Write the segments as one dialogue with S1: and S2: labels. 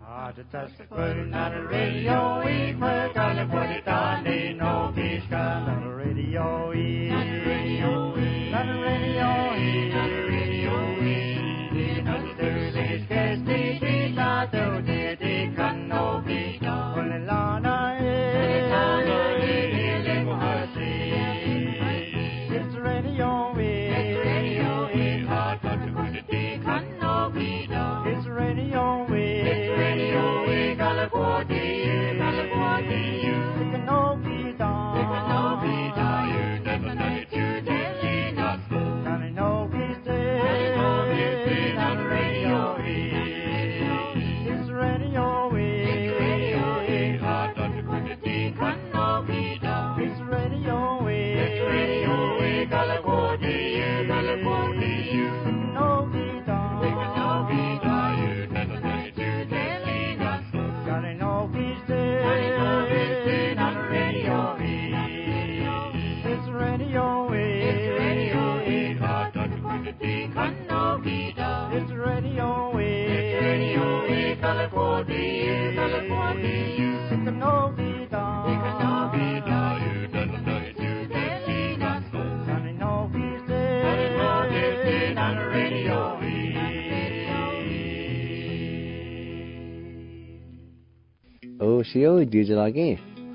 S1: Oh, siêu đi giờ lagi,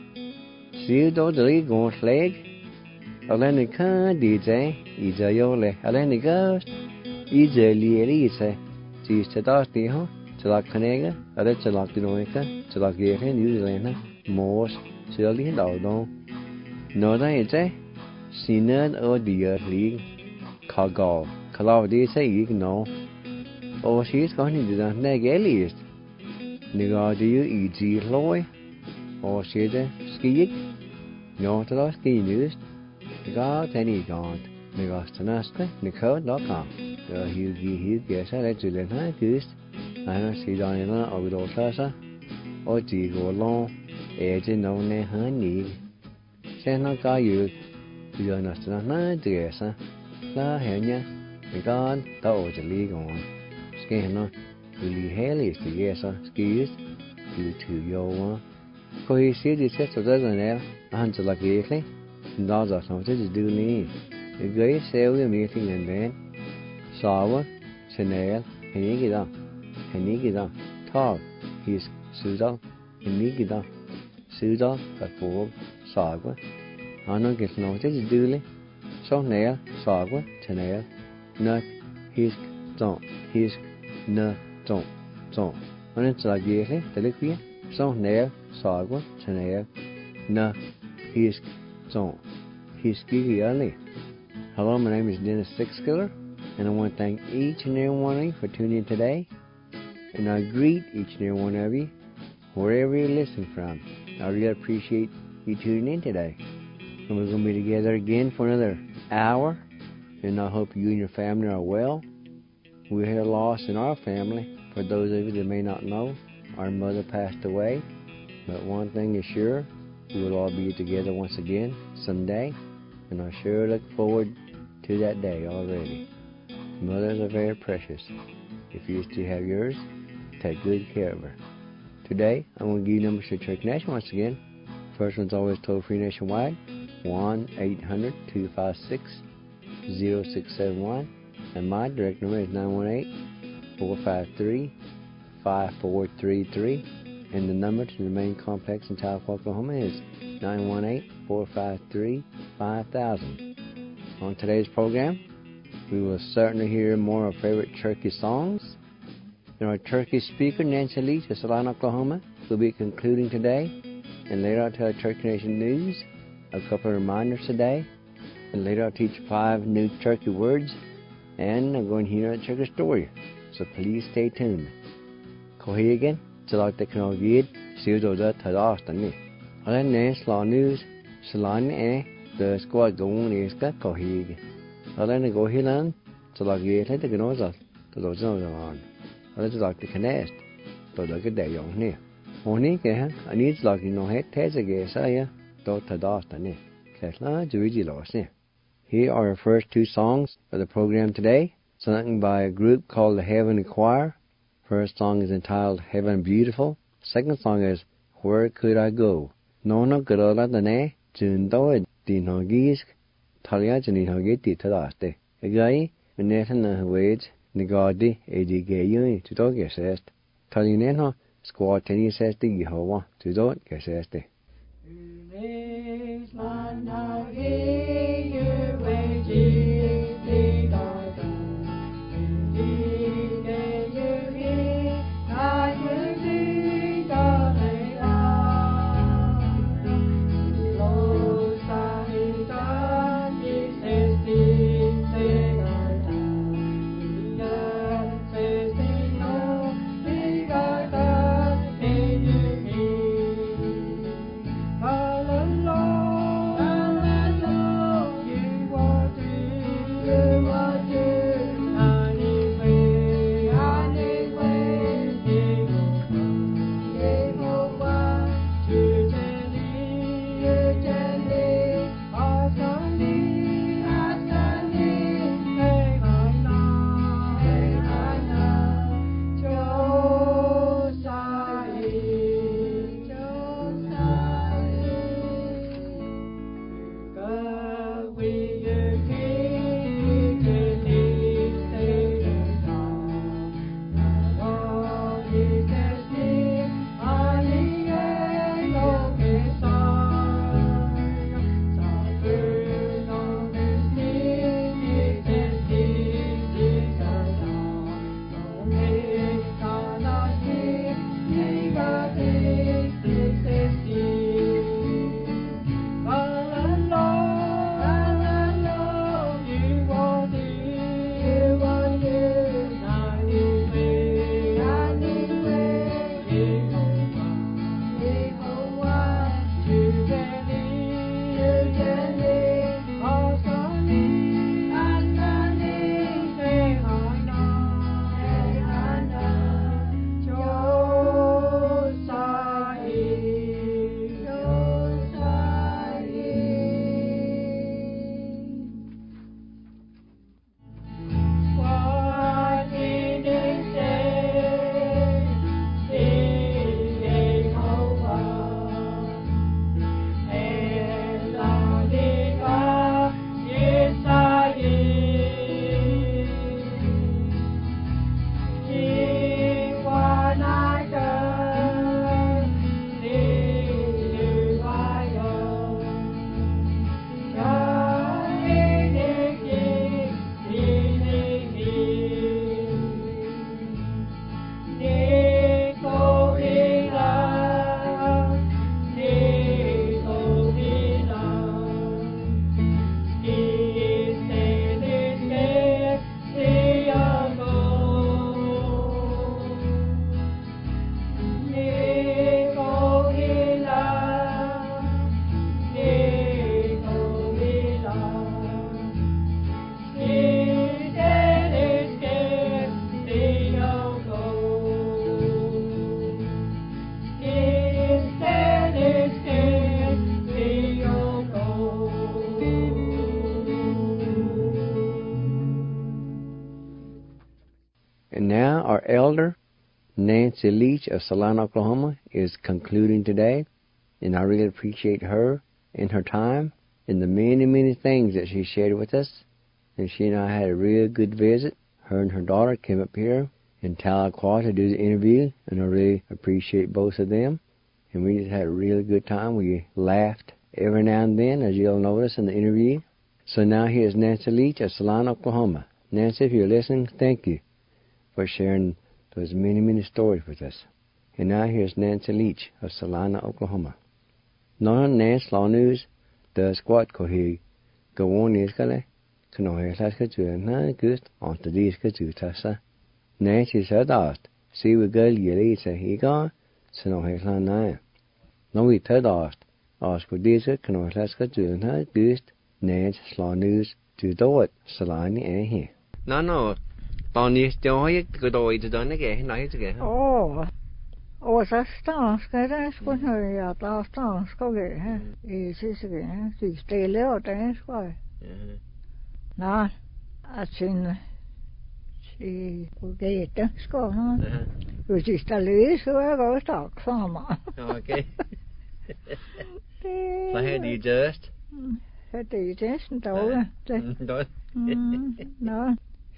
S1: siêu đó dari gong slag, alen ni kan đi giờ, giờ yo le, alen ni cái, giờ lieri sẽ, chỉ sẽ đó tí ho, chỉ là cái này cái, alen chỉ là cái này cái, chỉ là cái này New Zealand ha, most chỉ là lý đầu đó, nó đây chứ, xin nên ở địa lý, Kagal, Kalau đi sẽ ý nó, oh siêu có những điều này cái lý. Nigga do you eat loi or shade ski no to ski news nigga tani gone nigga stanaska nicole.com you guess I let you learn how to I see down na o do sa o ji go long e je no ne hani se no ka you you na stana de sa la he nya nigga ta o je li go ski no Really hell is the yes skis due to your coi xí đi xét rồi đó nè anh chỉ là cái đấy đó giờ xong sẽ đưa đi cái sale cái miếng thì ngàn đến sao á Chanel hình như cái đó thọ his sử dụng hình như cái đó sử dụng các phố sao quá anh nói cái nó sẽ đưa đi sau này sao quá Chanel not his not Trong anh chỉ là gì thế? Tại lúc kia sau này sao quá Chanel na his kiki. Hello, my name is Dennis Sixkiller, and I want to thank each and every one of you for tuning in today. And I greet each and every one of you, wherever you're listening from. I really appreciate you tuning in today. And we're going to be together again for another hour, and I hope you and your family are well. We had a loss in our family. For those of you that may not know, our mother passed away. But one thing is sure, we will all be together once again someday. And I sure look forward to that day already. Mothers are very precious. If you still have yours, take good care of her. Today, I'm going to give you numbers to Church Nation once again. First one's always toll-free nationwide, 1-800-256-0671. And my direct number is 918-453-5433. And the number to the main complex in Tahlequah, Oklahoma is 918-453-5000. On today's program, we will certainly hear more of favorite Cherokee songs. And our Cherokee speaker, Nancy Leach of Salina, Oklahoma, will be concluding today. And later I'll tell Cherokee Nation news, a couple of reminders today. And later I'll teach 5 new Cherokee words. And I'm going to hear a Cherokee story. So please stay tuned. Kohi again, select the canal guide, see the Tadastani. Other than Slaw News, Salani, the squad going is got Kohi. Other than go Hilan, select the Atlantic Noza, to those on. Other like the Canest, to the good day on here. Only, I need like no head, Tazagay, Saya, to Tadastani. Catla, Juigi lost. Here are our first 2 songs of the program today, sung by a group called the Heavenly Choir, First song is entitled Heaven Beautiful. Second song is Where Could I Go? No Garola Dane, Jundo Dinogisk, Talia Janinogi Titadaste. A guy, a Nathan Wage, Nigadi, Edigayu, to dog assessed. Talineno, squad tennis says the Yehovah, to dog assessed. And now our elder, Nancy Leach of Salina, Oklahoma, is concluding today, and I really appreciate her and her time and the many, many things that she shared with us. And she and I had a real good visit. Her and her daughter came up here in Tahlequah to do the interview, and I really appreciate both of them. And we just had a really good time. We laughed every now and then, as you'll notice in the interview. So now here's Nancy Leach of Salina, Oklahoma. Nancy, if you're listening, thank you for sharing those many, many stories with us. And now here's Nancy Leach of Salina, Oklahoma. Non Nance Law News, the squad cohe, go on iskale, Kanohe Laska na gust on the diska to Tassa. Nancy said asked, see we girl yelly say he gone, so no he na. No we third asked for diska Kanohe Laska na gust, Nance Law News to do it, Salani and he. No. Bonnie, do you go to done again? Night again.
S2: Oh, så stanska den skulle jag ta stanska det. Is again. Så ställer och den ska. Nej, att sin i Gete skolan.
S1: Aha.
S2: Hvis I skal læse, så er jeg godt stak for mig.
S1: Okay. Så her de just.
S2: Så det er næsten dårligt.
S1: Då.
S2: Nå.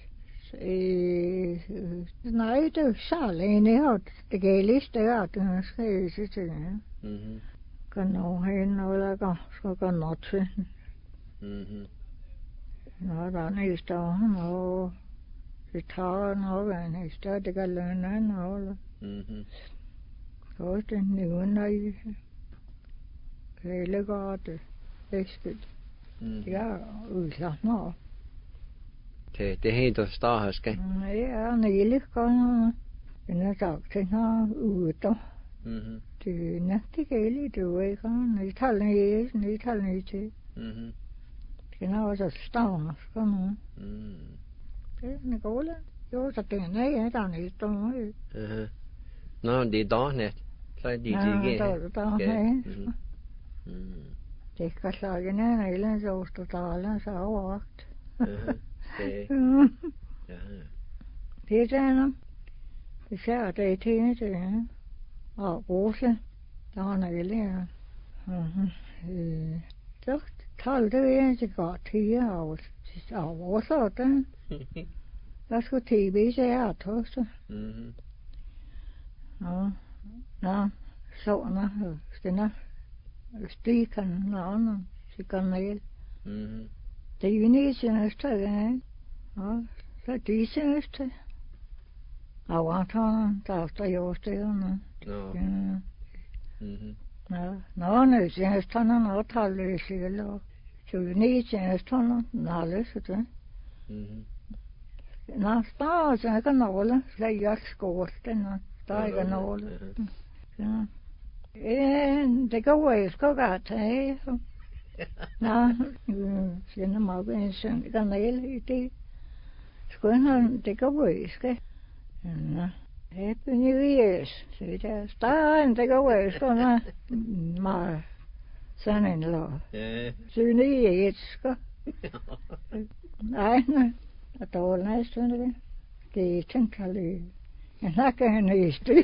S2: Nej, det er så alene. Det kan jeg liste her, det skal jeg sige til jer. Kan nå hen, eller skal gå nå til. Nå, der er næste år, og det tager noget, næste det kan lønne noget. Så den nævner I hele godt væsket. Det er udlagt noget.
S1: Det er helt der står her, skal.
S2: Ja, næle godt. Den er sagt til noget ude. Det er næste gælde, du ikke har. Nætalende til. Den er også stavner, skal man. Det er godt. Jo, så den er der næste år.
S1: Nå, det er dagnet. Så er de ikke.
S2: Ja, det er dagnet. Det kan slage ned, eller så står der så overvagt. Det er der. Især det er til det. Og Rose, der har nøgle. Så talte vi til godt 10 år. Og så den. Der skulle tv se her torsdag. Nå, såna, stena. Stikan, nå, sikanel. Det er jo ni seneste, ja. Så de seneste. Avartaren, der er der jordstederne. Nå, nu seneste, nå, tallet eller. Så ni seneste, nå, så det. Nå, der er så ikke nåle, så jeg skårsten, der er ikke nåle. Ja. Det går jeg sgu godt tage. Nå, siger mig en søn kanal i det. Skønner, det går jeg skal. Nå, Happy New Year's, så der starter det går jeg sgu meget sådan en lov. Så nye et sgu. Nej, og der var næsten det. Det er tænkt lige. Jeg snakker hende i styr.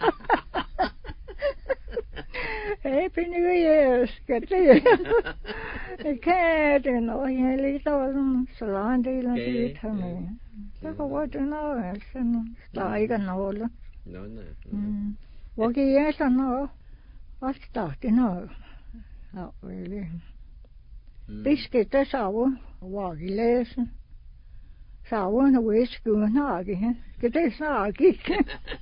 S2: Happy New Year, skal det. Det kan det, når jeg er lidt over, så lader en del af det her med. Så går det noget, altså. Der er ikke noget. Hvor kan jeg så noget? Og starte noget. Ja, vel. Bisket sauer, hvor I læser. Sauerne er i skuen, har ikke. Skal det snart ikke?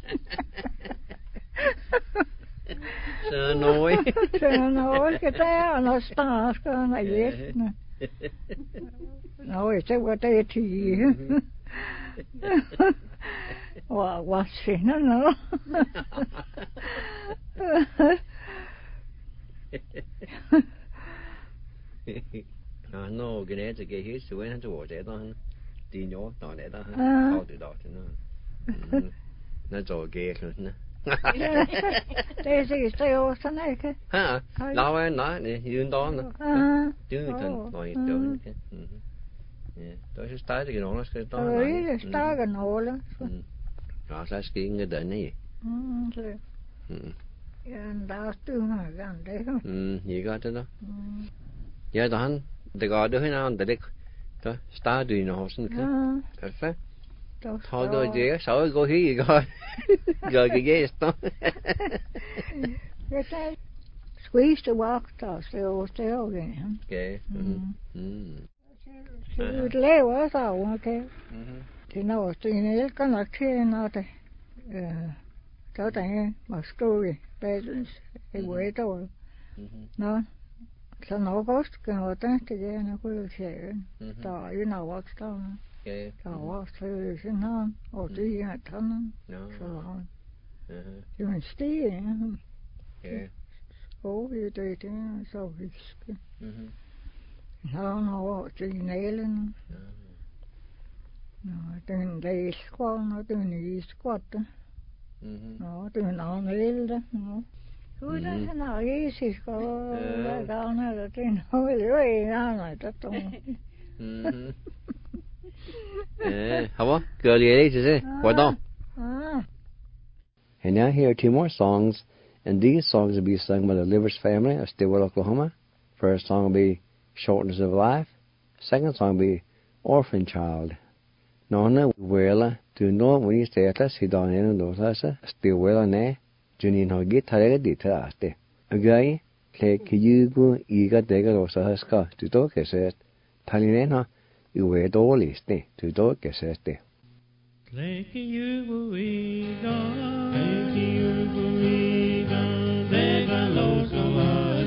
S1: Så nøj.
S2: Så nøj, det er noget starskerne af hjælpene. Nå, det var det 10. Og hvad finder nu?
S1: Nå, genetisk er helt så han tror det der. Det er jo der der han. Har det der til noget. Nå, så gæt nu.
S2: Det er sikkert 3 år sådan, ikke?
S1: Ja, nej, i den dagen. Det er jo nej, det er ikke. Ja, der er så stadig en under skal der.
S2: Ja, det stadig nåle.
S1: Ja, så skal ingen der ned.
S2: Så. Ja, der er støvner igen, det.
S1: Jeg gør det der. Ja, der han. Det går det hen der det. Der starter i noget sådan kan. Perfekt. Thôi rồi chị sợ cô thấy gì coi rồi cái ghế đó
S2: squeeze the walk to still again.
S1: Okay.
S2: Så det laver så okay. Det når det kan nok til når det så der måske bedens det var det. Nå. Så når først kan det er nok ud til. Der er jo noget der.
S1: Ja.
S2: Der var sådan her, og det er tanden. Så det var en stige.
S1: Ja.
S2: Og det er så huske. Han over til nælen. Nå, den der skål, og den i skåtte. Nå, den er nælte. Nå. Uden han har Jesus, og hvad gør han, eller den har jo en anden, der tog.
S1: How girl is it? What on? And now here are two more songs, and these songs will be sung by the Livers family of Stillwater, Oklahoma. First song will be Shortness of Life. Second song will be Orphan Child. Nona Wela to know when you stay at us, he don't know those Stillwater ne. Junin ho guitar dita aste. Agay, take you go eager dagger or sahaska to talk as it. Talinena, you were dolly stay to talk as it.
S3: Take you go eager, take you go eager, dagger los of us.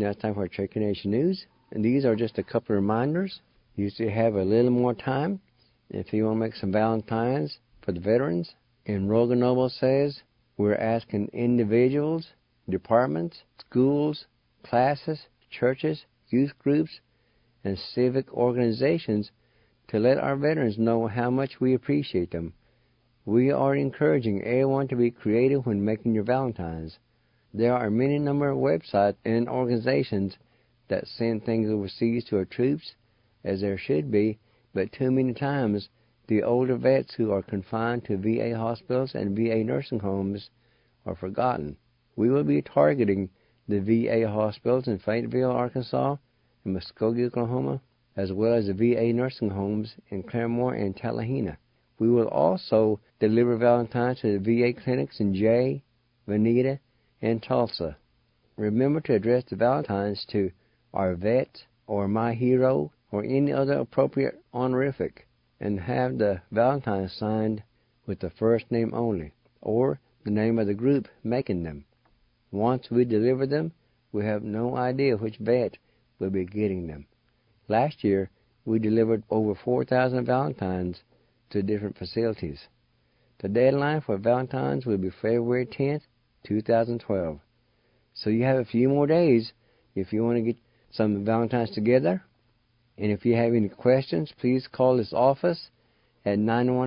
S1: Now it's time for Cherokee Nation News. And these are just a couple of reminders. You still have a little more time if you want to make some Valentines for the veterans. And Rogan Noble says we're asking individuals, departments, schools, classes, churches, youth groups, and civic organizations to let our veterans know how much we appreciate them. We are encouraging everyone to be creative when making your Valentines. There are many number of websites and organizations that send things overseas to our troops, as there should be, but too many times the older vets who are confined to VA hospitals and VA nursing homes are forgotten. We will be targeting the VA hospitals in Fayetteville, Arkansas, and Muskogee, Oklahoma, as well as the VA nursing homes in Claremore and Tallahena. We will also deliver Valentines to the VA clinics in Jay, Veneta, and Tulsa. Remember to address the Valentines to our vet or my hero or any other appropriate honorific, and have the Valentines signed with the first name only, or the name of the group making them. Once we deliver them, we have no idea which vet will be getting them. Last year, we delivered over 4,000 Valentines to different facilities. The deadline for Valentines will be February 10th, 2012. So you have a few more days if you want to get some Valentines together. And if you have any questions, please call this office at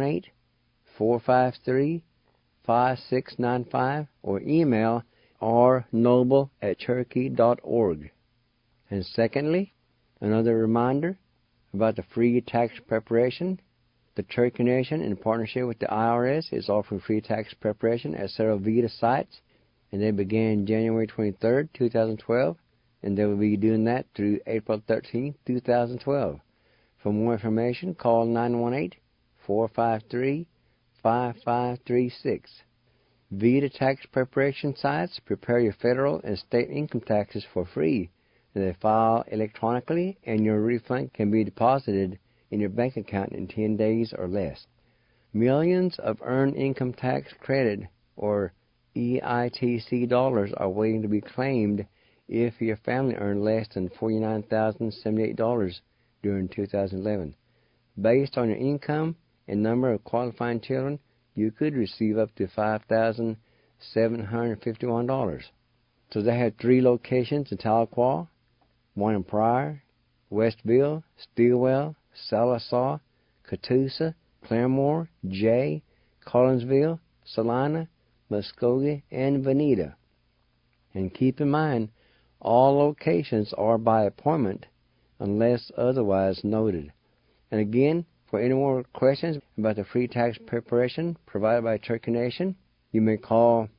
S1: 918-453-5695 or email rnoble@cherokee.org. And secondly, another reminder about the free tax preparation. The Cherokee Nation, in partnership with the IRS, is offering free tax preparation at several VEDA sites, and they began January 23rd, 2012, and they will be doing that through April 13th, 2012. For more information, call 918-453-5536. VEDA tax preparation sites prepare your federal and state income taxes for free, and they file electronically, and your refund can be deposited in your bank account in 10 days or less. Millions of earned income tax credit, or EITC dollars, are waiting to be claimed if your family earned less than $49,078 during 2011. Based on your income and number of qualifying children, you could receive up to $5,751. So they have 3 locations in Tahlequah, 1 in Pryor, Westville, Stilwell, Sallisaw, Catoosa, Claremore, Jay, Collinsville, Salina, Muskogee, and Veneta. And keep in mind, all locations are by appointment unless otherwise noted. And again, for any more questions about the free tax preparation provided by Cherokee Nation, you may call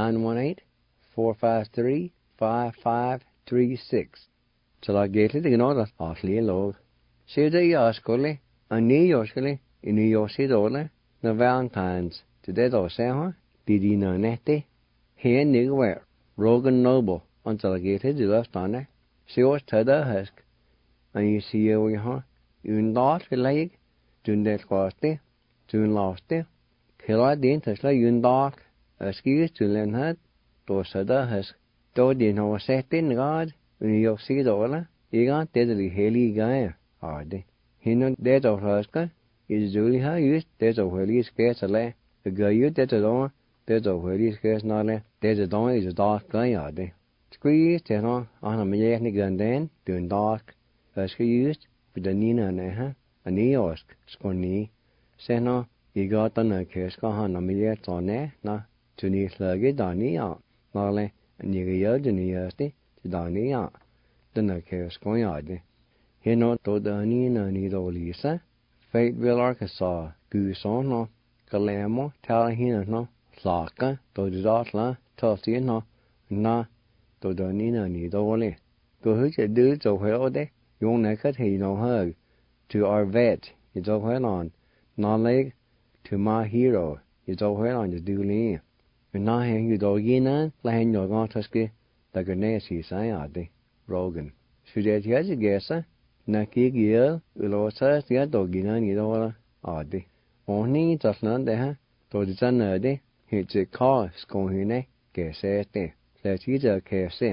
S1: 918-453-5536. Till I get it, you know that awfully low. See the Yoskole, a New Yoskole, in New York City, the Valentines, today, those say, did you know that? Here, nigger, Rogan Noble, until I get it, you left on it. See what's to the husk. And you see you, you not the leg, doing that quality, doing lost it. Kill I didn't touch like you dark, excuse to learn her, to the husk. Though didn't know set in God, in New York City, you got deadly hairy guy. Hardy. He know that of Husker is Julie how used there's a wholly scarce a lay. The girl you that alone, there's a wholly scarce not lay. There's a dawn is a dark guy, hardy. Squeeze, tell on a million gun then, doing dark. Husker used with the Nina and a New York, Scony. Say no, you got on a case on a million on there, no, to need sluggy, Donny out. Nolly, and you yelled in the yersty, to Donny out. The no case going hardy. He no to the ni do Lisa, Fayetteville, Arkansas, Guson no, Claremore, Tallahena no, Slaka, to the Dotla, Tulsi no, na, to the ni do le. Go who should do so well de, you won't cut he no hug. To our vet, it's all well on, non leg, to my hero, it's all well on the do lee. And now hang you do gina, land your gontuski, the grenades say ade, Rogan. Should that yes, you guess, Naki Gill, Ulosa, the Dogina, Nidola, Adi. Only just none there, to the Zanadi, it's a car, Scohine, Gassete, let's eat a KFC.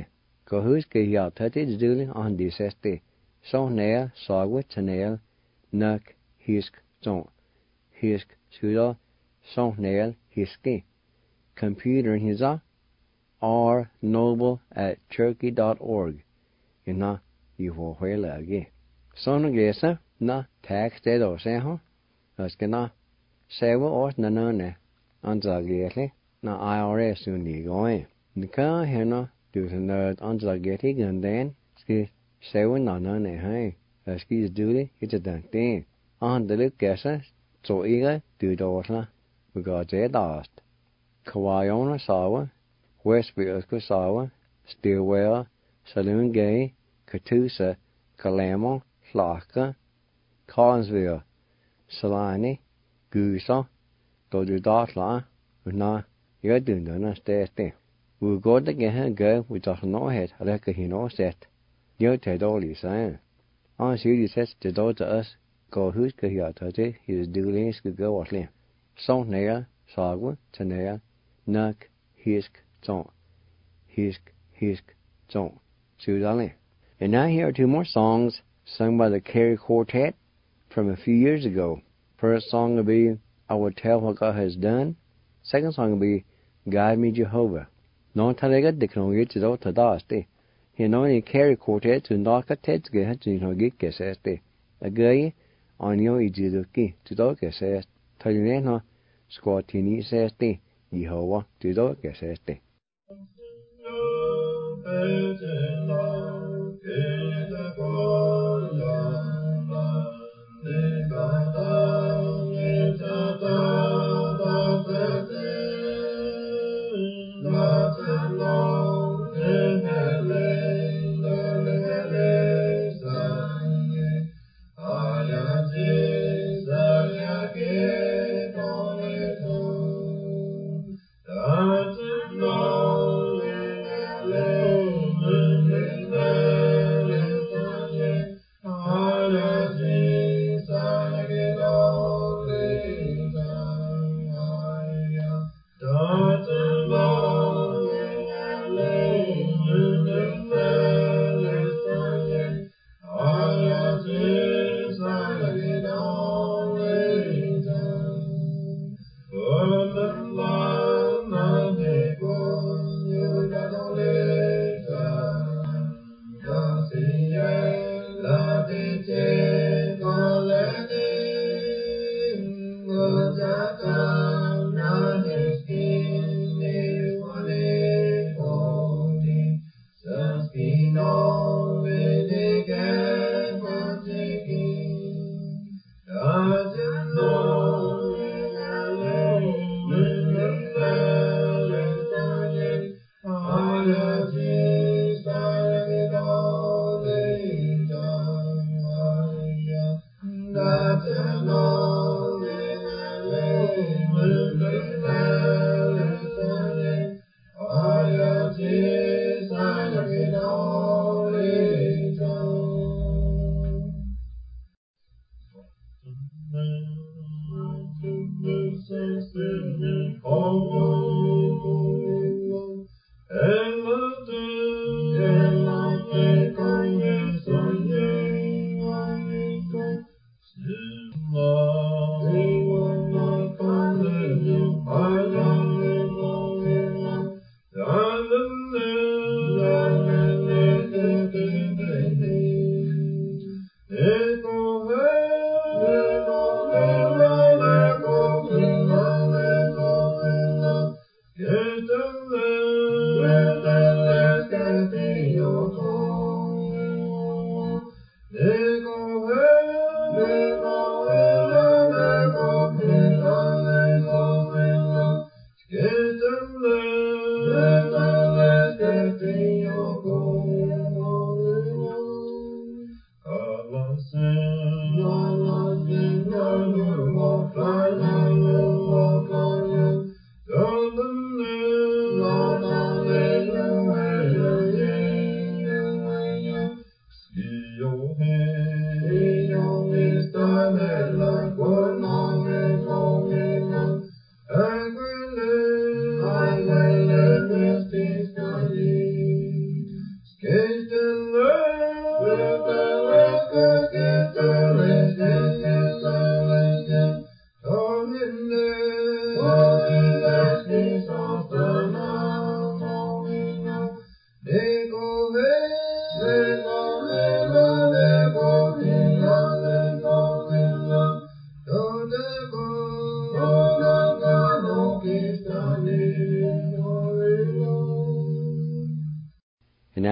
S1: Go who's ke ya tati duli on diseste. So nail, saw to nail, nuck, hisk, don't. Hisk, suda, so nail, hiski. Computer in his or noble@turkey.org. Na, you will whale again. Son gesa, na, tax dead or say, huh? Askana, sewa or nanone, anzageti, na IRS soon ye going. Nika, hena, do the nerd anzageti, and then, ski, sewa nanone, hey, aski's duty, it's a done thing. On the look gesa, so eager, do the we got it asked. Kawaiona sawa, Westfield sawa, Stillwell, Saloon Gay, Catoosa, Calamo, Flocka, Collinsville, Salani, Goosa, Dodudotla, na, you're doing the state. We'll go to get her go, we just know it, I reckon he knows that. You're Ted Ollie saying. On Judy says to do to us, go who's go here to his doing is go at him. So nail, sagwa, to nail, nuck, hisk, don't. Hisk, don't. Sudali. And now here are two more songs sung by the Carey Quartet from a few years ago. First song will be I Will Tell What God Has Done. Second song will be Guide Me Jehovah. Non talega diknongi to to daste. He know any Carey Quartet to knock a ted get to no get geseste. A guy on your ijiduki to dog gesest. Talineno squatini seste. Jehovah to dog geseste.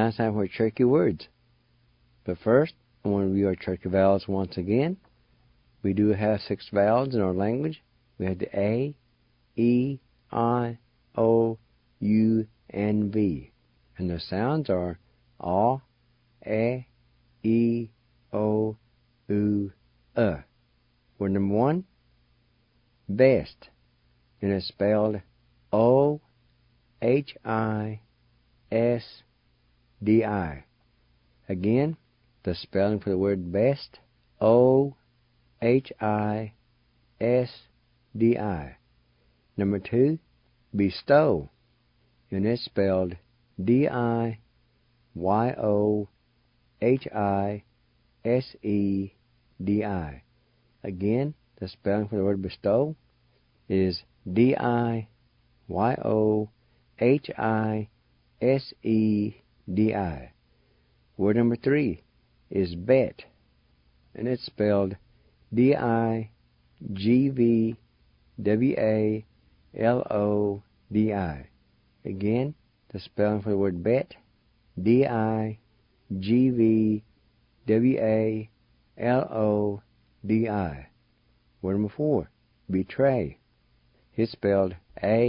S1: now it's time for Cherokee words. But first, I want to review our Cherokee vowels once again. We do have 6 vowels in our language. We have the A, E, I, O, U, and V. And the sounds are A, E, O, U, Word number 1, best. And it's spelled O-H-I-S-D-I. Again, the spelling for the word best, O-H-I-S-D-I. Number 2, bestow. And it's spelled D-I-Y-O-H-I-S-E-D-I. Again, the spelling for the word bestow is D-I-Y-O-H-I-S-E-D-I. Word number 3 is bet. And it's spelled D-I-G-V-W-A-L-O-D-I. Again, the spelling for the word bet, D-I-G-V-W-A-L-O-D-I. Word number 4, betray. It's spelled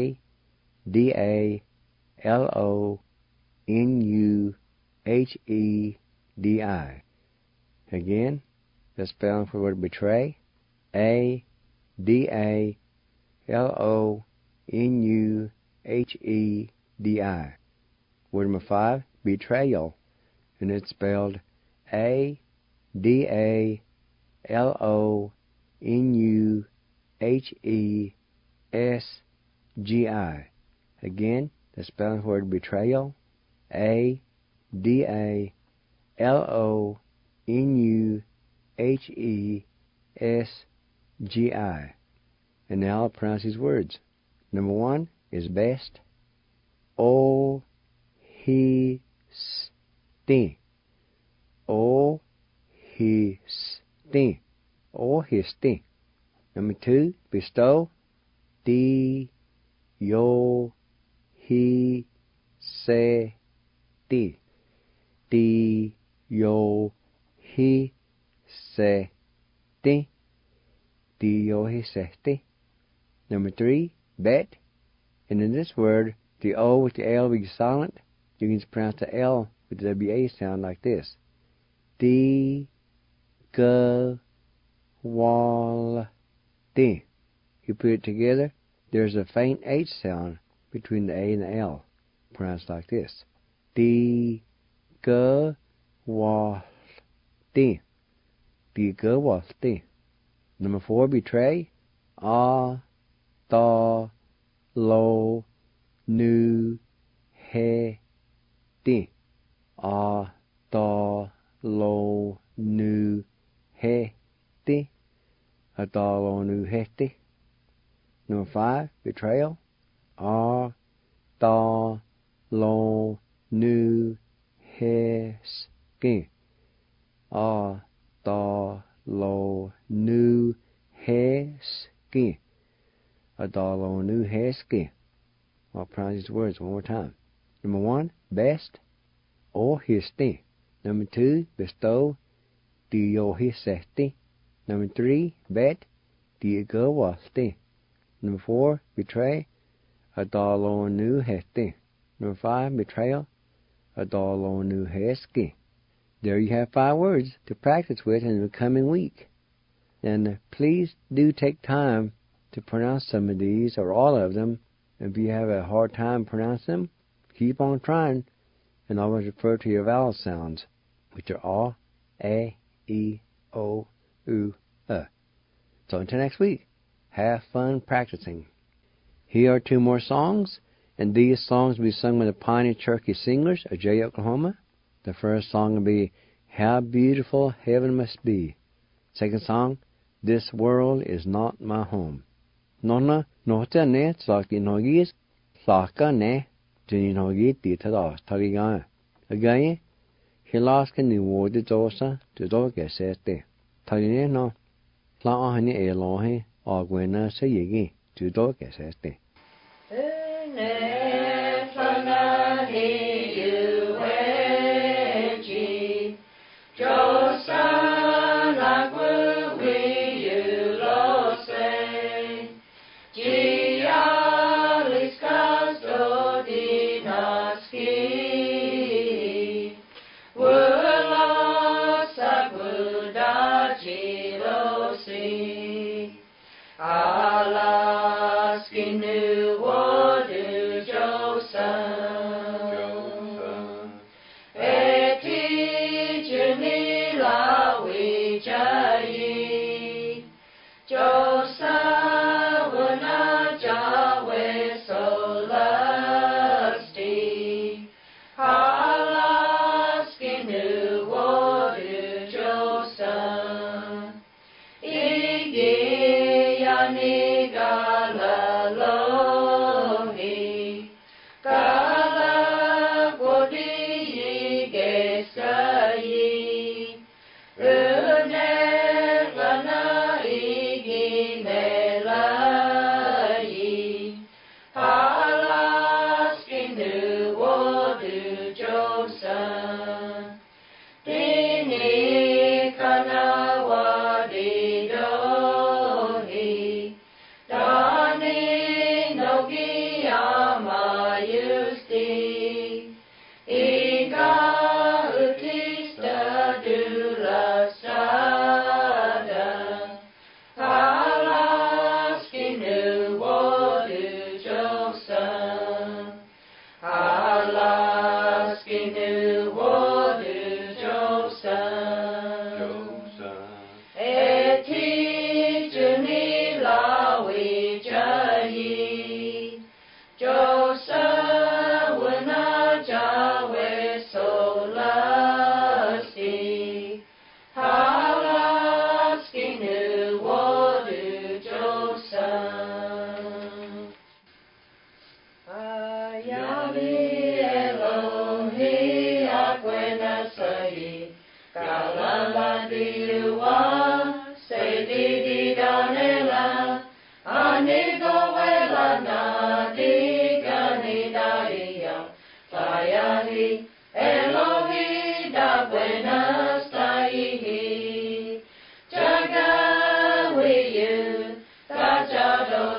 S1: A-D-A-L-O-N-U-H-E-D-I. Again, the spelling for the word betray, A-D-A-L-O-N-U-H-E-D-I. Word number 5, betrayal. And it's spelled A-D-A-L-O-N-U-H-E-S-G-I. Again, the spelling for the word betrayal, A-D-A-L-O-N-U-H-E-S-G-I. And now I'll pronounce these words. Number 1 is best. O-He-S-T. O-He-S-T. O-He-S-T. Number 2, bestow. D-Yo-He-Se-T. D-Yo-He-Se-T. D-Yo-He-Se-T. Number 3, bet. And in this word, the O with the L will be silent. You can pronounce the L with the W-A sound like this. D-G-W-A-L-T. You put it together, there's a faint H sound between the A and the L, pronounced like this. D-G-W-A-L-T. D-G-W-A-L-T. Number 4, betray. A-ta-lo-nu-he-ti. A-ta-lo-nu-he-ti. A-ta-lo-nu-he-ti. Number 5, betrayal. A-ta-lo-nu-he-ski. A-ta-lo-nu-he-ski. A-ta-lo-nu-he-ski. I'll pronounce these words one more time. Number 1, best. O-He-Sti. Number 2, bestow. D-Yo-He-Se-Ti. Number 3, bet. D-Go-Wa-Sti. Number 4, betray. A-ta-lo-nu-he-ti. Number 5, betrayal. A-ta-lo-nu-he-ski. There you have 5 words to practice with in the coming week. And please do take time to pronounce some of these or all of them. If you have a hard time pronouncing them, keep on trying, and always refer to your vowel sounds, which are A, A, E, O, U, So until next week, have fun practicing. Here are 2 more songs, and these songs will be sung by the Pioneer Cherokee Singers of Jay, Oklahoma. The first song will be How Beautiful Heaven Must Be. Second song, This World Is Not My Home. Nona nota ne saki nogis saka ne jini nogi tita tariga. Again, hilaska ni wodi dosa to doge sete. Tarine no la ahani elohe agwena sayigi to doge sete.
S4: Ene sana hi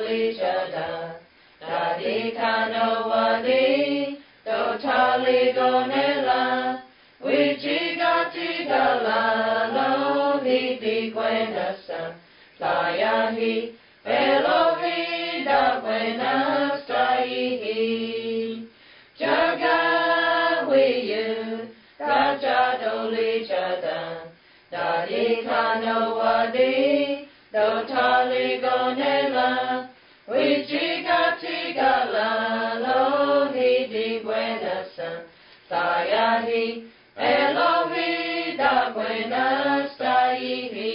S4: li cha da. Da di ka no wa di. Do ta li go ne la. We chi ga la lo hi di gwen da sa. La ya hi. Elohi da gwen da sa hi. Jaga we you. Da cha do li cha da. Da di ka no wa di. Do ta li go ne la. We chiga la lo hi di buena sa. Sa ya hi. Elohi da buena sa hi.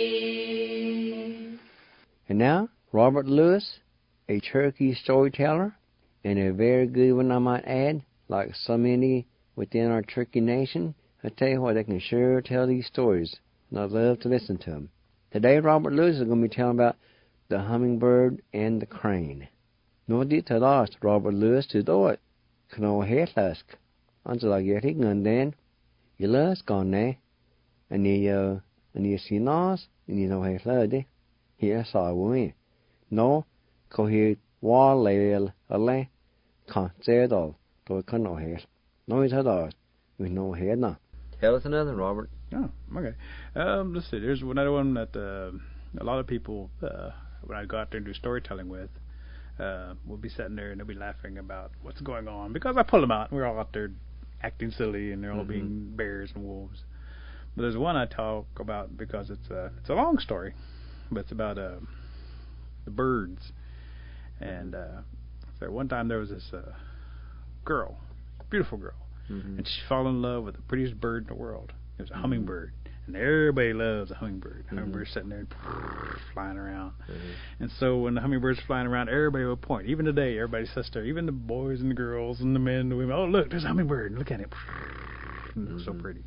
S1: And now, Robert Lewis, a Cherokee storyteller, and a very good one I might add, like so many within our Cherokee Nation. I tell you what, they can sure tell these stories, and I love to listen to them. Today, Robert Lewis is going to be telling about the hummingbird and the crane. Nå dit har last Robert Lewis to do it. Kno het lask. Until I get it gun then. You lask on there. And you see nos, and you know het lade. Here saw we. No, ko he wall lel ale. Can't say it all. To it can no het. No, it had last. We know het now. Tell us another, Robert.
S5: Oh, okay. Let's see. There's another one that a lot of people, when I go out there and do storytelling with, we'll be sitting there and they'll be laughing about what's going on because I pull them out and we're all out there acting silly and they're all being bears and wolves. But there's one I talk about because it's a long story, but it's about the birds. And so one time there was this girl, beautiful girl, and she fell in love with the prettiest bird in the world. It was a hummingbird. And everybody loves a hummingbird. Hummingbird's sitting there flying around. And so when the hummingbird's flying around, everybody will point. Even today, everybody says to her, even the boys and the girls and the men and the women, oh, look, there's a hummingbird. Look at it. And it's so pretty.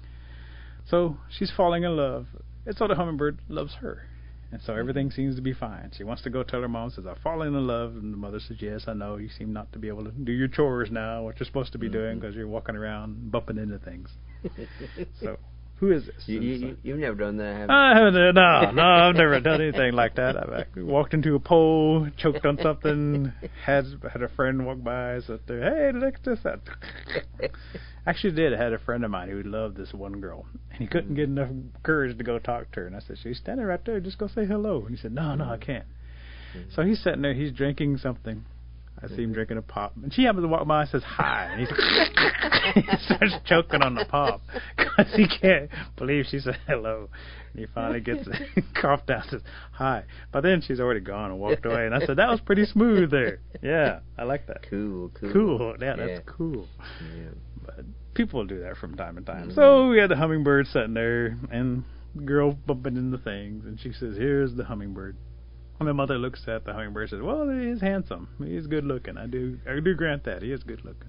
S5: So she's falling in love. And so the hummingbird loves her. And so everything seems to be fine. She wants to go tell her mom, says, I've fallen in love. And the mother says, yes, I know. You seem not to be able to do your chores now, what you're supposed to be doing because you're walking around bumping into things. So who is this?
S1: You've never done that, have you?
S5: I haven't. No, I've never done anything like that. I've walked into a pole, choked on something, had a friend walk by, said, hey, look at this. Actually did. I had a friend of mine who loved this one girl, and he couldn't get enough courage to go talk to her. And I said, she's standing right there. Just go say hello. And he said, no, I can't. So he's sitting there. He's drinking something. I see him drinking a pop. And she happens to walk by and says, hi. And he starts choking on the pop because he can't believe she said hello. And he finally gets coughed out and says, hi. But then she's already gone and walked away. And I said, that was pretty smooth there. Yeah, I like that.
S1: Cool.
S5: Yeah, that's cool.
S1: Yeah.
S5: But people do that from time to time. So we had the hummingbird sitting there and the girl bumping into things. And she says, here's the hummingbird. And my mother looks at the hummingbird and says, well, he is handsome. He is good looking. I do grant that. He is good looking.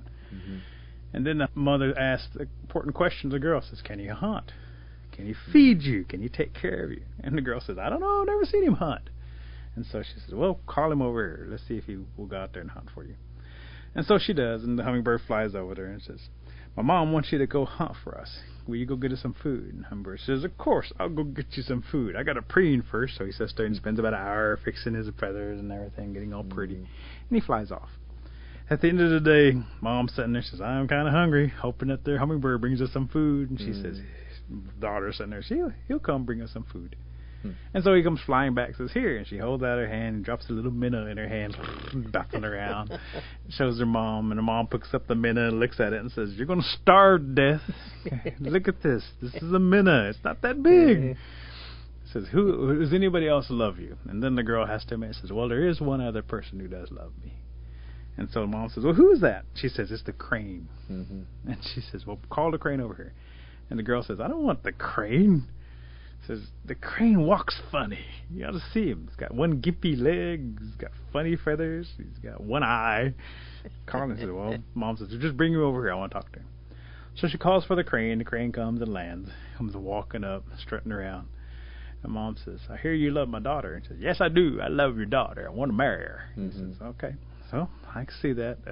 S5: And then the mother asks the important question to the girl. Says, can he hunt? Can he feed you? Can he take care of you? And the girl says, I don't know. I've never seen him hunt. And so she says, well, call him over here. Let's see if he will go out there and hunt for you. And so she does. And the hummingbird flies over there and says, my mom wants you to go hunt for us. Will you go get us some food? And Hummingbird says, of course, I'll go get you some food. I got to preen first. So he sits there and spends about an hour fixing his feathers and everything, getting all pretty. And he flies off. At the end of the day, Mom's sitting there, says, I'm kind of hungry, hoping that their hummingbird brings us some food. And she says, daughter's sitting there, he'll come bring us some food. And so he comes flying back, says, here. And she holds out her hand and drops a little minnow in her hand, bouncing around. Shows her mom, and her mom picks up the minnow and looks at it and says, you're going to starve to death. Look at this. This is a minnow. It's not that big. Says, who does anybody else love you? And then the girl has to admit, says, well, there is one other person who does love me. And so mom says, well, who is that? She says, it's the crane. And she says, well, call the crane over here. And the girl says, I don't want the crane. Says, the crane walks funny. You ought to see him. He's got one gimpy leg. He's got funny feathers. He's got one eye. Carlin says, well, Mom says, just bring him over here. I want to talk to him. So she calls for the crane. The crane comes and lands. Comes walking up, strutting around. And Mom says, I hear you love my daughter. And she says, yes, I do. I love your daughter. I want to marry her. He says, okay. So I can see that.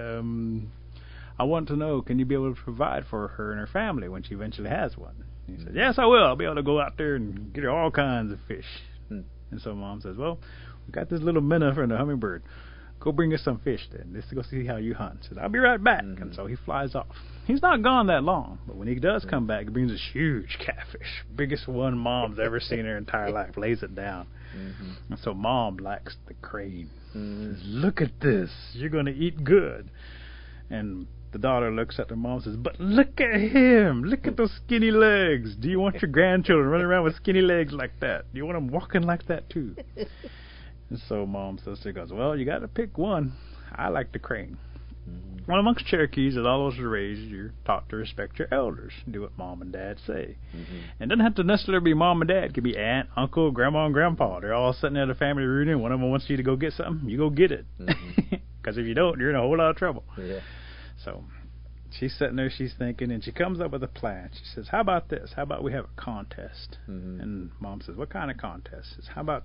S5: I want to know, can you be able to provide for her and her family when she eventually has one? He said, yes, I will. I'll be able to go out there and get her all kinds of fish. And so Mom says, well, We got this little minnow from the hummingbird. Go bring us some fish then. Let's go see how you hunt. He says, I'll be right back. And so he flies off. He's not gone that long, but when he does come back, he brings this huge catfish. Biggest one Mom's ever seen in her entire life. Lays it down. And so Mom likes the crane. Says, look at this. You're going to eat good. And the daughter looks at the mom and says, but look at him. Look at those skinny legs. Do you want your grandchildren running around with skinny legs like that? Do you want them walking like that too? And so Mom's sister goes, well, you got to pick one. I like the crane. Well, amongst Cherokees, as all those are raised, you're taught to respect your elders. Do what Mom and Dad say. And it doesn't have to necessarily be Mom and Dad. It could be aunt, uncle, grandma, and grandpa. They're all sitting at a family reunion. One of them wants you to go get something. You go get it. Because if you don't, you're in a whole lot of trouble. So she's sitting there, she's thinking, and she comes up with a plan. She says, how about this? How about we have a contest? And Mom says, what kind of contest? She says, how about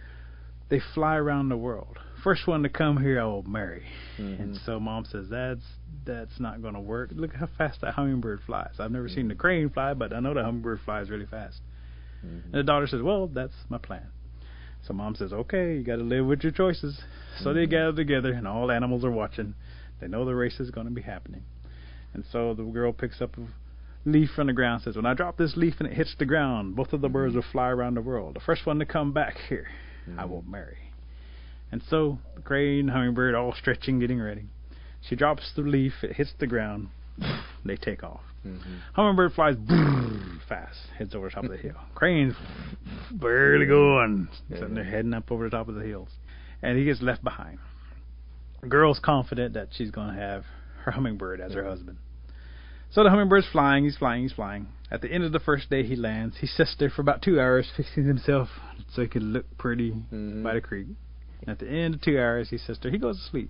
S5: they fly around the world? First one to come here, I will marry. And so Mom says, that's not going to work. Look how fast that hummingbird flies. I've never seen the crane fly, but I know the hummingbird flies really fast. And the daughter says, well, that's my plan. So Mom says, okay, you got to live with your choices. So they gather together, and all animals are watching. They know the race is going to be happening. And so the girl picks up a leaf from the ground and says, when I drop this leaf and it hits the ground, both of the birds will fly around the world. The first one to come back here, I will marry. And so the crane, hummingbird, all stretching, getting ready. She drops the leaf, it hits the ground, they take off. Hummingbird flies fast, heads over the top of the hill. Crane's barely going, sitting there heading up over the top of the hills. And he gets left behind. The girl's confident that she's going to have her hummingbird as her husband. So the hummingbird's flying, he's flying. At the end of the first day he lands. He sits there for about 2 hours fixing himself so he can look pretty by the creek. And at the end of 2 hours he sits there, he goes to sleep.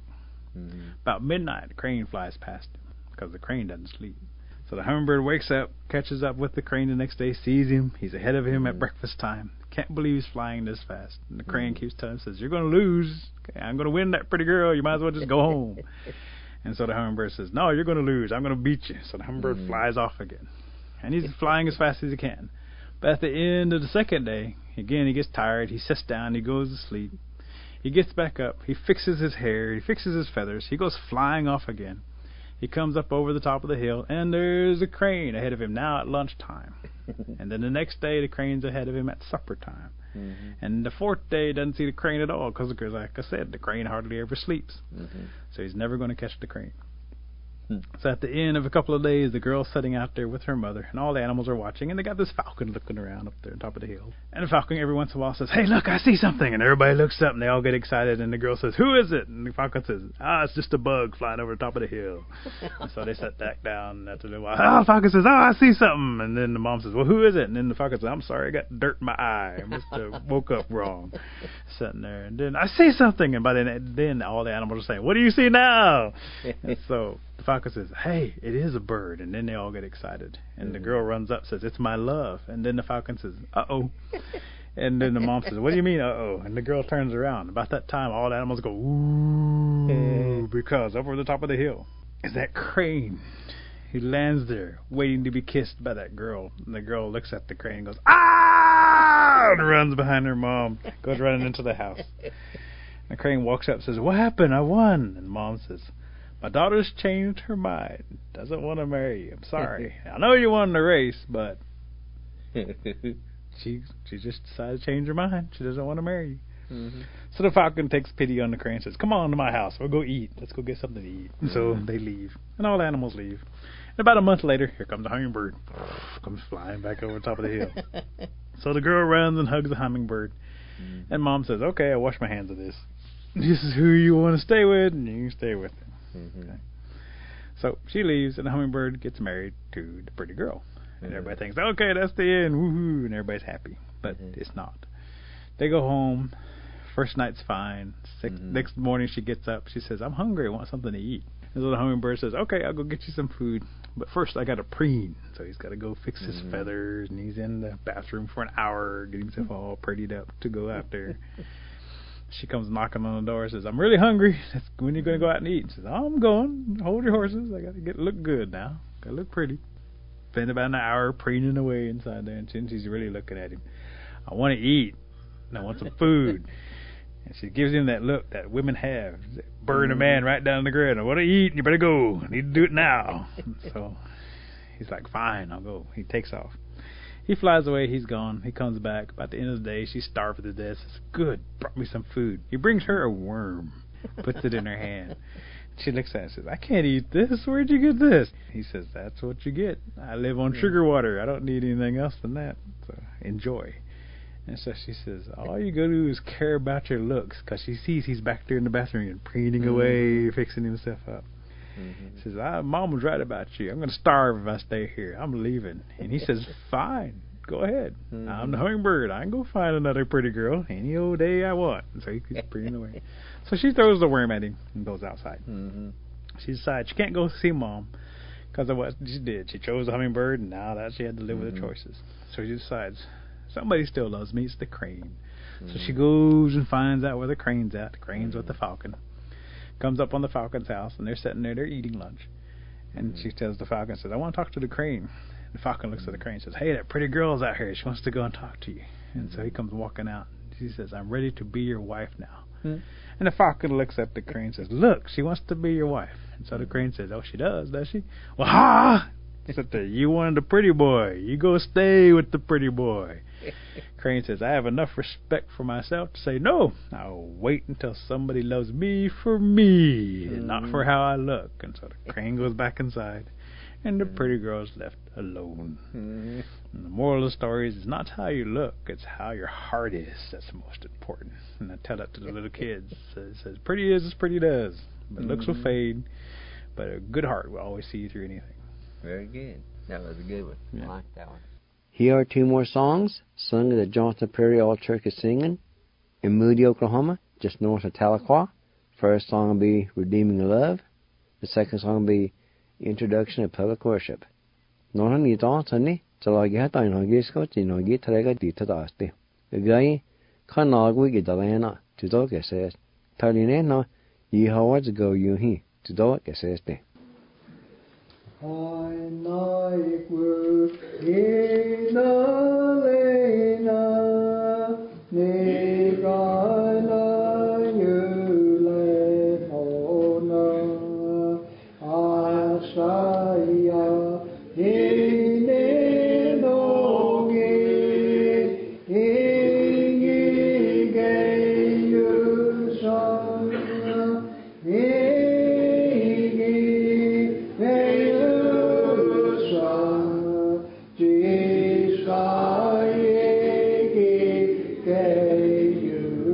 S5: About midnight the crane flies past him because the crane doesn't sleep. So the hummingbird wakes up, catches up with the crane the next day, sees him, he's ahead of him at breakfast time. Can't believe he's flying this fast. And the crane keeps telling him, says, you're going to lose. Okay, I'm going to win that pretty girl. You might as well just go home. And so the hummingbird says, no, you're going to lose. I'm going to beat you. So the hummingbird flies off again. And he's flying as fast as he can. But at the end of the second day, again, he gets tired. He sits down. He goes to sleep. He gets back up. He fixes his hair. He fixes his feathers. He goes flying off again. He comes up over the top of the hill, and there's a crane ahead of him now at lunchtime. And then the next day, the crane's ahead of him at supper time. And the fourth day, he doesn't see the crane at all, because like I said, the crane hardly ever sleeps. So he's never going to catch the crane. So at the end of a couple of days, the girl's sitting out there with her mother, and all the animals are watching, and they got this falcon looking around up there on top of the hill. And the falcon every once in a while says, hey, look, I see something. And everybody looks up, and they all get excited, and the girl says, who is it? And the falcon says, it's just a bug flying over the top of the hill. And so they sit back down, and after a little while, the falcon says, I see something. And then the mom says, well, who is it? And then the falcon says, I'm sorry, I got dirt in my eye. I must have woke up wrong. Sitting there, and then I see something. And by then all the animals are saying, what do you see now? And so the falcon says, hey, it is a bird. And then they all get excited. And the girl runs up, says, it's my love. And then the falcon says, uh-oh. And then the mom says, what do you mean, uh-oh? And the girl turns around. About that time, all the animals go, ooh, because over the top of the hill is that crane. He lands there, waiting to be kissed by that girl. And the girl looks at the crane and goes, ah! And runs behind her mom, goes running into the house. The crane walks up and says, what happened? I won. And mom says, my daughter's changed her mind. Doesn't want to marry you. I'm sorry. I know you won the race, but she just decided to change her mind. She doesn't want to marry you. So the falcon takes pity on the crane and says, come on to my house. We'll go eat. Let's go get something to eat. And so they leave. And all the animals leave. And about a month later, here comes the hummingbird. Comes flying back over the top of the hill. So the girl runs and hugs the hummingbird. And mom says, okay, I'll wash my hands of this. This is who you want to stay with, and you can stay with him. Okay. So she leaves, and the hummingbird gets married to the pretty girl. And everybody thinks, okay, that's the end, woohoo, and everybody's happy. But it's not. They go home. First night's fine. Next morning she gets up. She says, I'm hungry. I want something to eat. And so the hummingbird says, okay, I'll go get you some food. But first I got to preen. So he's got to go fix his feathers, and he's in the bathroom for an hour, getting himself all prettied up to go out there. She comes knocking on the door and says, I'm really hungry. When are you going to go out and eat? She says, I'm going. Hold your horses. I got to look good now. Got to look pretty. Spend about an hour preening away inside there, and she's really looking at him. I want to eat, and I want some food. And she gives him that look that women have. Burn a man right down the ground. I want to eat, you better go. I need to do it now. So he's like, fine, I'll go. He takes off. He flies away, he's gone. He comes back. About the end of the day, she's starved to death. Says, good, brought me some food. He brings her a worm, puts it in her hand. She looks at it and says, I can't eat this. Where'd you get this? He says, that's what you get. I live on sugar water. I don't need anything else than that. So enjoy. And so she says, all you go do is care about your looks, because she sees he's back there in the bathroom and preening away, fixing himself up. He says, Mom was right about you. I'm going to starve if I stay here. I'm leaving. And he says, fine, go ahead. I'm the hummingbird. I can go find another pretty girl any old day I want. And so he keeps preening away. So she throws the worm at him and goes outside. She decides she can't go see Mom because of what she did. She chose the hummingbird, and now that she had to live with her choices. So she decides, somebody still loves me. It's the crane. So she goes and finds out where the crane's at. The crane's with the falcon. Comes up on the falcon's house, and they're sitting there, they're eating lunch. And she tells the falcon, says, I want to talk to the crane. The falcon looks at the crane and says, hey, that pretty girl's out here. She wants to go and talk to you. And so he comes walking out. She says, I'm ready to be your wife now. And the falcon looks at the crane and says, look, she wants to be your wife. And so the crane says, oh, she does she? Well, ha! Sit there, you wanted the pretty boy. You go stay with the pretty boy. Crane says, I have enough respect for myself to say no. I'll wait until somebody loves me for me and not for how I look. And so the crane goes back inside, and the pretty girl's left alone. And the moral of the story is, it's not how you look, it's how your heart is that's most important. And I tell that to the little kids. It says, pretty is as pretty does, but looks will fade, but a good heart will always see you through anything.
S1: Very good. That was a good one.
S5: Yeah.
S1: I like that one. Here are two more songs sung at the Johnson Prairie All Church of Singing in Moody, Oklahoma, just north of Tahlequah. First song will be Redeeming Love. The second song will be Introduction of Public Worship. Nona ni ta sani chalagi ta no gisko chino gi trega dita daste. The guy kanagwi gi dalena to dog says taline no ye howards go you he to dog says te. I like work in Alena, Negana, Yule, Ona, Asaya, Inenogi, Ingige, Yusana, Jesus,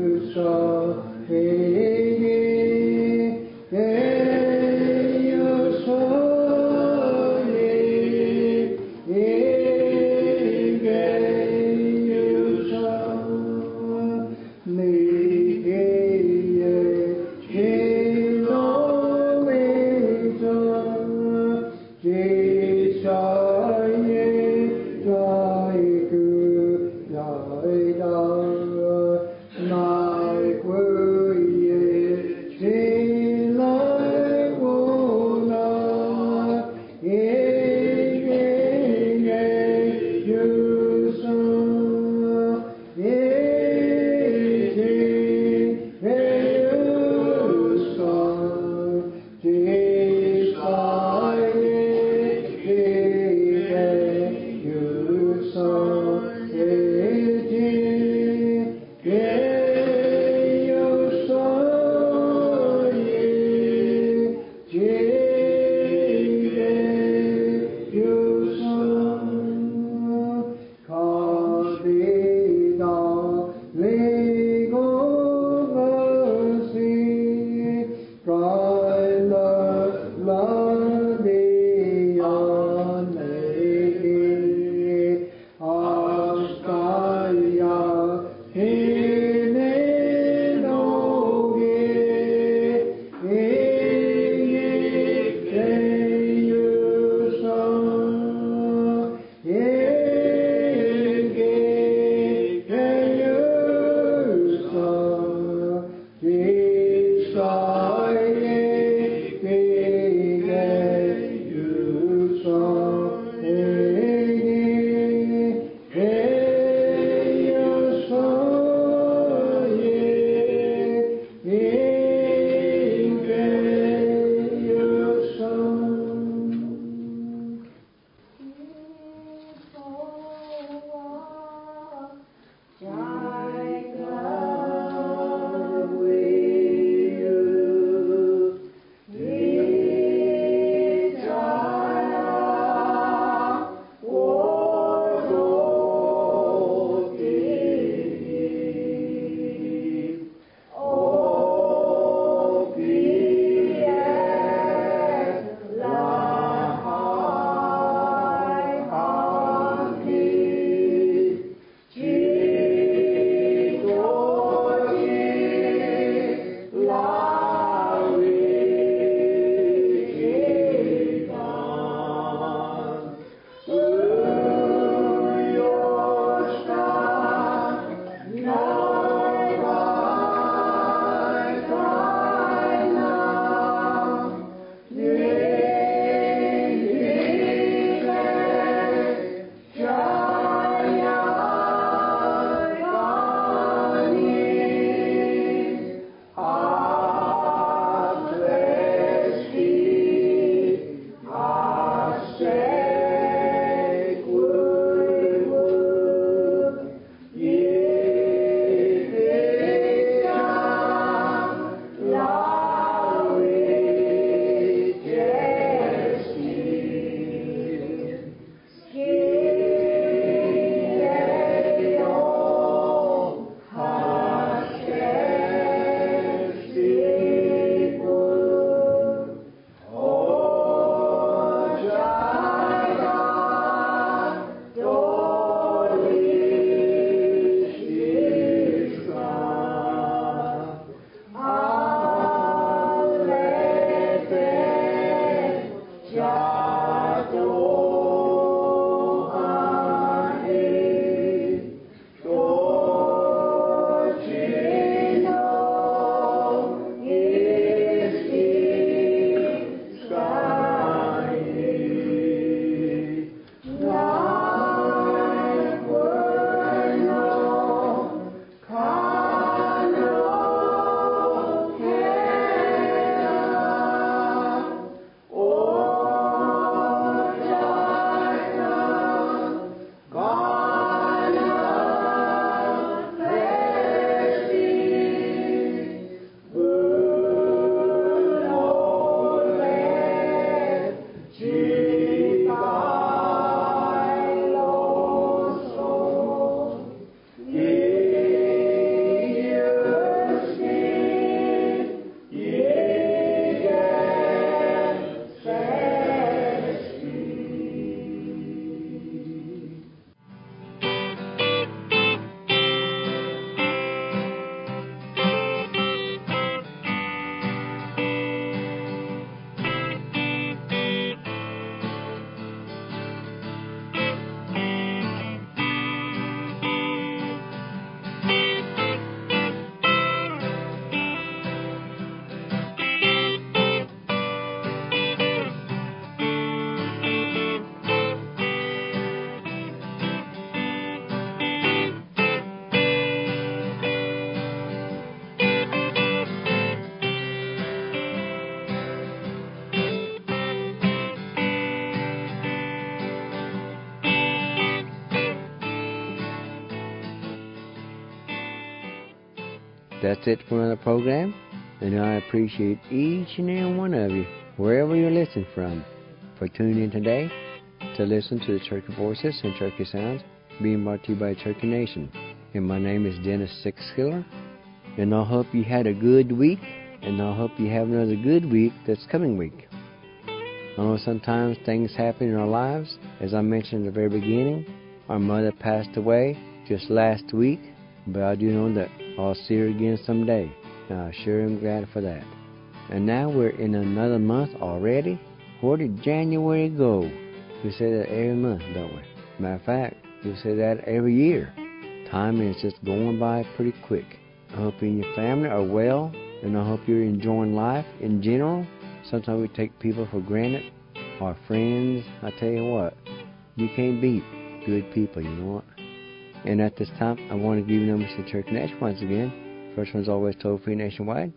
S1: That's it for another program, and I appreciate each and every one of you, wherever you're listening from, for tuning in today to listen to the Turkey Voices and Turkey Sounds being brought to you by Turkey Nation. And my name is Dennis Sixskiller, and I hope you had a good week, and I hope you have another good week this coming week. I know sometimes things happen in our lives. As I mentioned at the very beginning, our mother passed away just last week, but I do know that I'll see her again someday, and I sure am glad for that. And now we're in another month already. Where did January go? We say that every month, don't we? Matter of fact, we say that every year. Time is just going by pretty quick. I hope you and your family are well, and I hope you're enjoying life in general. Sometimes we take people for granted. Our friends, I tell you what, you can't beat good people, you know what? And at this time, I want to give you numbers to Turkey Nation once again. First one's always toll-free nationwide,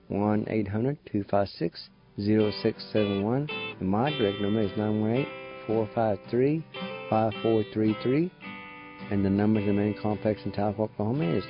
S1: 1-800-256-0671. And my direct number is 918-453-5433. And the number to the main complex in Talcott, Oklahoma is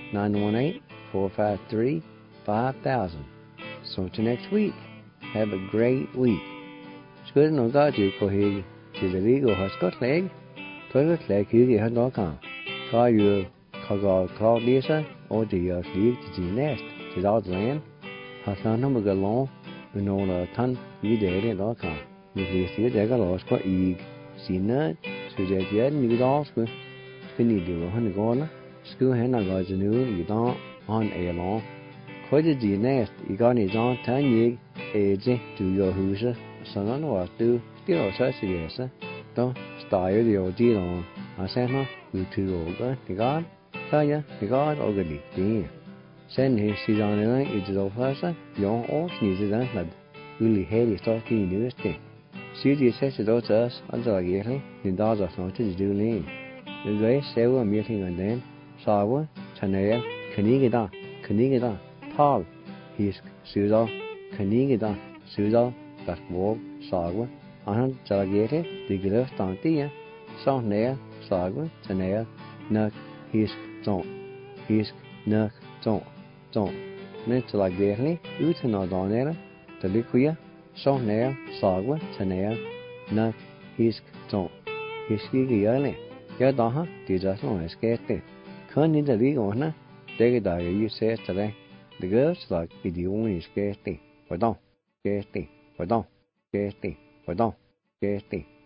S1: 918-453-5000. So until next week, have a great week. Skulle noen ga til å høre til det vi går har skott leg, prøv å klage hygge i hånddagen. Hva gjør hva leser, og det gjør slik til sin nest, til dagligdagen. Har sånn om å gå lang, og noen tann i det i dagen. Vi leser det jeg har skott i sine, så det gjør nye dag, skal nydelig være håndgående. Skulle henne gå til noe i dag, han lang. Hva det de nest, i gang i dag, tann jeg det du gjør huset. Sånn at du stiller oss til det. Da stager det jo de lang. Jeg ser nå, utrolig, det går. Kaja, det går og det litt. Sen her siden i det overførelse, ja, og snitte den med ulighet i stort i nøste. Syr de sette da til oss, og det er egentlig, den dag da snart til det lige. Det gør selv og mere ting end den. Save, tanere, kanige da, tal, hisk, syder, kanige da, syder, gatvåg, save, han talagerer, det gør stantige, sånn nær, save, tanere, nok, hisk, nok, sånn. Men talagerer, uten å danere, det lykker, sånn nær, save, tanere, nok, hisk, sånn. Hisk ikke gjør det. Ja, da har de da noe skete. Kan ikke ligge under, det er da jeg ser til det. Det gør slag i de unge skete. Hvordan? Skete.